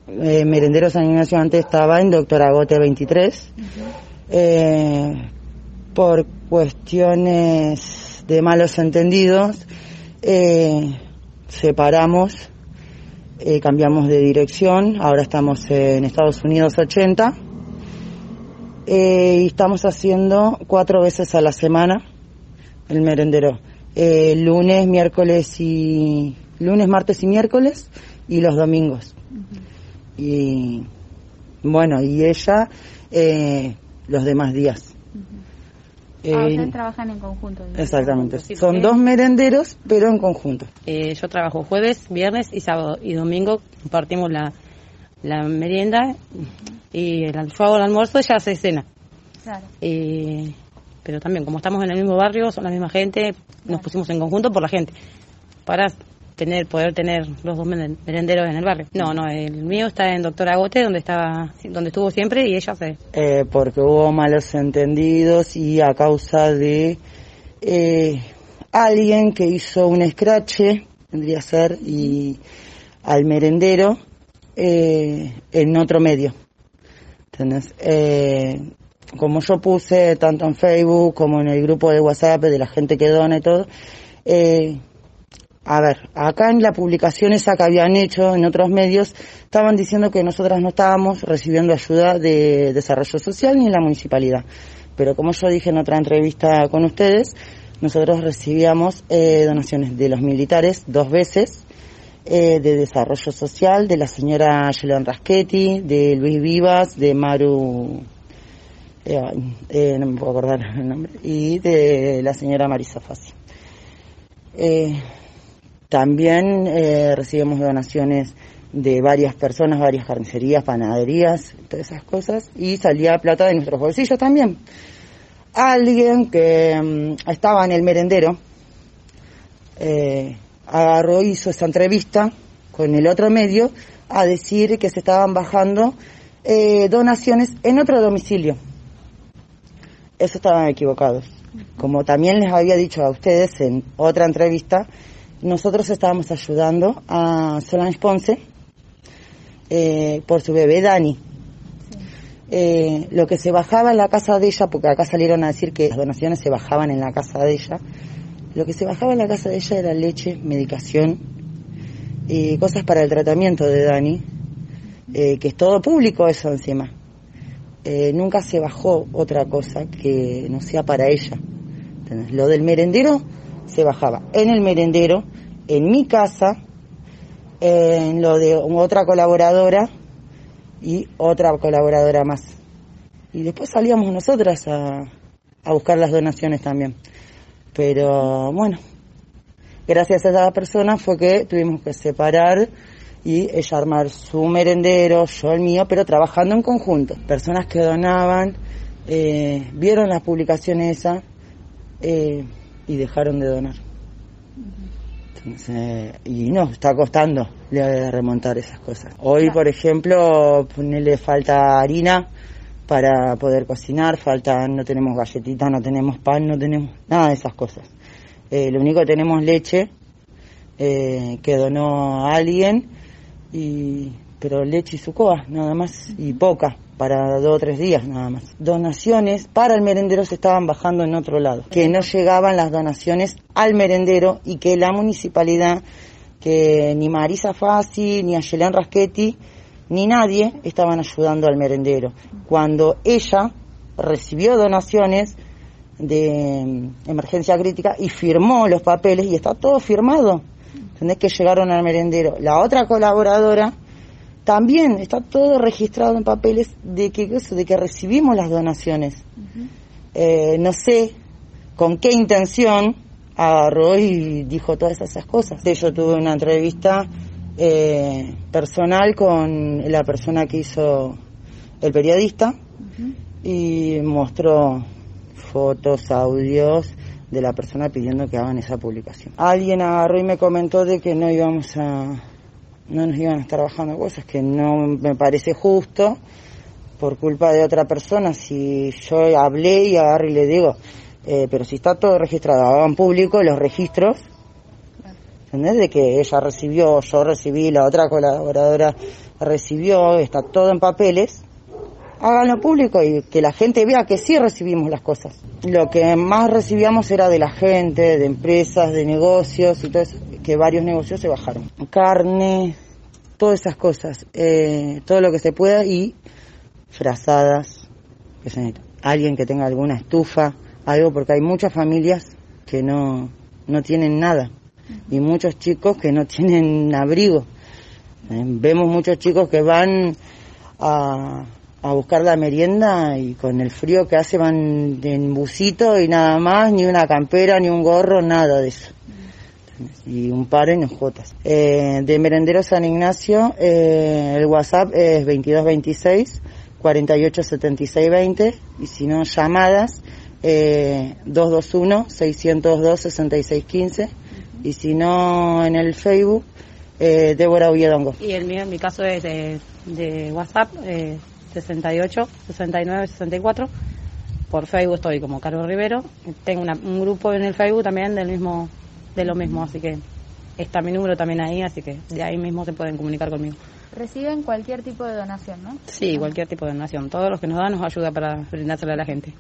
Merendero San Ignacio antes estaba en Doctor Agote 23. Por cuestiones de malos entendidos, separamos, cambiamos de dirección, ahora estamos en Estados Unidos 80, y estamos haciendo 4 veces a la semana el merendero, lunes, martes y miércoles, y los domingos. Y bueno, y ella los demás días. Ustedes trabajan en conjunto. Exactamente, sí, son 2 merenderos, pero en conjunto. Yo trabajo jueves, viernes y sábado, y domingo compartimos la merienda, y yo hago el almuerzo, ella hace cena. Claro. Pero también, como estamos en el mismo barrio, son la misma gente, nos pusimos en conjunto por la gente, para poder tener los 2 merenderos en el barrio. No, el mío está en Doctor Agote, donde estuvo siempre, y ella hace. Porque hubo malos entendidos y a causa de alguien que hizo un escrache, tendría que ser, y al merendero en otro medio. ¿Entendés? Como yo puse tanto en Facebook como en el grupo de WhatsApp de la gente que dona y todo, a ver, acá en la publicación esa que habían hecho en otros medios, estaban diciendo que nosotras no estábamos recibiendo ayuda de desarrollo social ni en la municipalidad. Pero como yo dije en otra entrevista con ustedes, nosotros recibíamos donaciones de los militares 2 veces, de desarrollo social, de la señora Yelén Raschetti, de Luis Vivas, de Maru, no me puedo acordar el nombre, y de la señora Marisa Fassi. También recibimos donaciones de varias personas, varias carnicerías, panaderías, todas esas cosas, y salía plata de nuestros bolsillos también. Alguien que estaba en el merendero agarró, hizo esa entrevista con el otro medio a decir que se estaban bajando donaciones en otro domicilio. Eso estaban equivocados. Como también les había dicho a ustedes en otra entrevista, nosotros estábamos ayudando a Solange Ponce por su bebé Dani. Lo que se bajaba en la casa de ella, porque acá salieron a decir que las donaciones se bajaban en la casa de ella, lo que se bajaba en la casa de ella era leche, medicación y cosas para el tratamiento de Dani, que es todo público eso encima. Nunca se bajó otra cosa que no sea para ella. ¿Entendés? Lo del merendero se bajaba en el merendero, en mi casa, en lo de otra colaboradora y otra colaboradora más. Y después salíamos nosotras a buscar las donaciones también. Pero bueno, gracias a esa persona fue que tuvimos que separar y ella armar su merendero, yo el mío, pero trabajando en conjunto. Personas que donaban, vieron las publicaciones esas y dejaron de donar. Entonces, y nos está costando remontar esas cosas. Hoy, por ejemplo, le falta harina para poder cocinar, no tenemos galletitas, no tenemos pan, no tenemos nada de esas cosas. Lo único que tenemos leche que donó a alguien, pero leche y sucoa, nada más, y poca, para 2 o 3 días nada más. Donaciones para el merendero se estaban bajando en otro lado, que no llegaban las donaciones al merendero y que la municipalidad, que ni Marisa Fassi, ni a Yelén Raschetti, ni nadie estaban ayudando al merendero. Cuando ella recibió donaciones de emergencia crítica y firmó los papeles, y está todo firmado, ¿entendés? Que llegaron al merendero. La otra colaboradora también está todo registrado en papeles de que recibimos las donaciones. No sé con qué intención agarró y dijo todas esas cosas. Yo tuve una entrevista personal con la persona que hizo el periodista, y mostró fotos, audios de la persona pidiendo que hagan esa publicación. Alguien agarró y me comentó de que no nos iban a estar bajando cosas, que no me parece justo por culpa de otra persona. Si yo hablé y agarro y le digo, pero si está todo registrado, hagan público los registros, ¿entendés? De que ella recibió, yo recibí, la otra colaboradora recibió, está todo en papeles, háganlo público y que la gente vea que sí recibimos las cosas. Lo que más recibíamos era de la gente, de empresas, de negocios y todo eso, que varios negocios se bajaron. Carne, todas esas cosas, todo lo que se pueda y frazadas, que se necesita. Alguien que tenga alguna estufa, algo, porque hay muchas familias que no tienen nada y muchos chicos que no tienen abrigo. Vemos muchos chicos que van a buscar la merienda y con el frío que hace van en busito y nada más, ni una campera, ni un gorro, nada de eso. Y un par en hojotas. De Merendero San Ignacio, el WhatsApp es 2226 487620 y si no, llamadas 221 602 6615 y si no, en el Facebook Débora Oviedongo. Y el mío, en mi caso, es de WhatsApp 68 69 64. Por Facebook estoy como Caro Rivero. Tengo un grupo en el Facebook también de lo mismo, así que está mi número también ahí, así que de ahí mismo se pueden comunicar conmigo. Reciben cualquier tipo de donación, ¿no? Sí, cualquier tipo de donación. Todos los que nos dan nos ayuda para brindársela a la gente.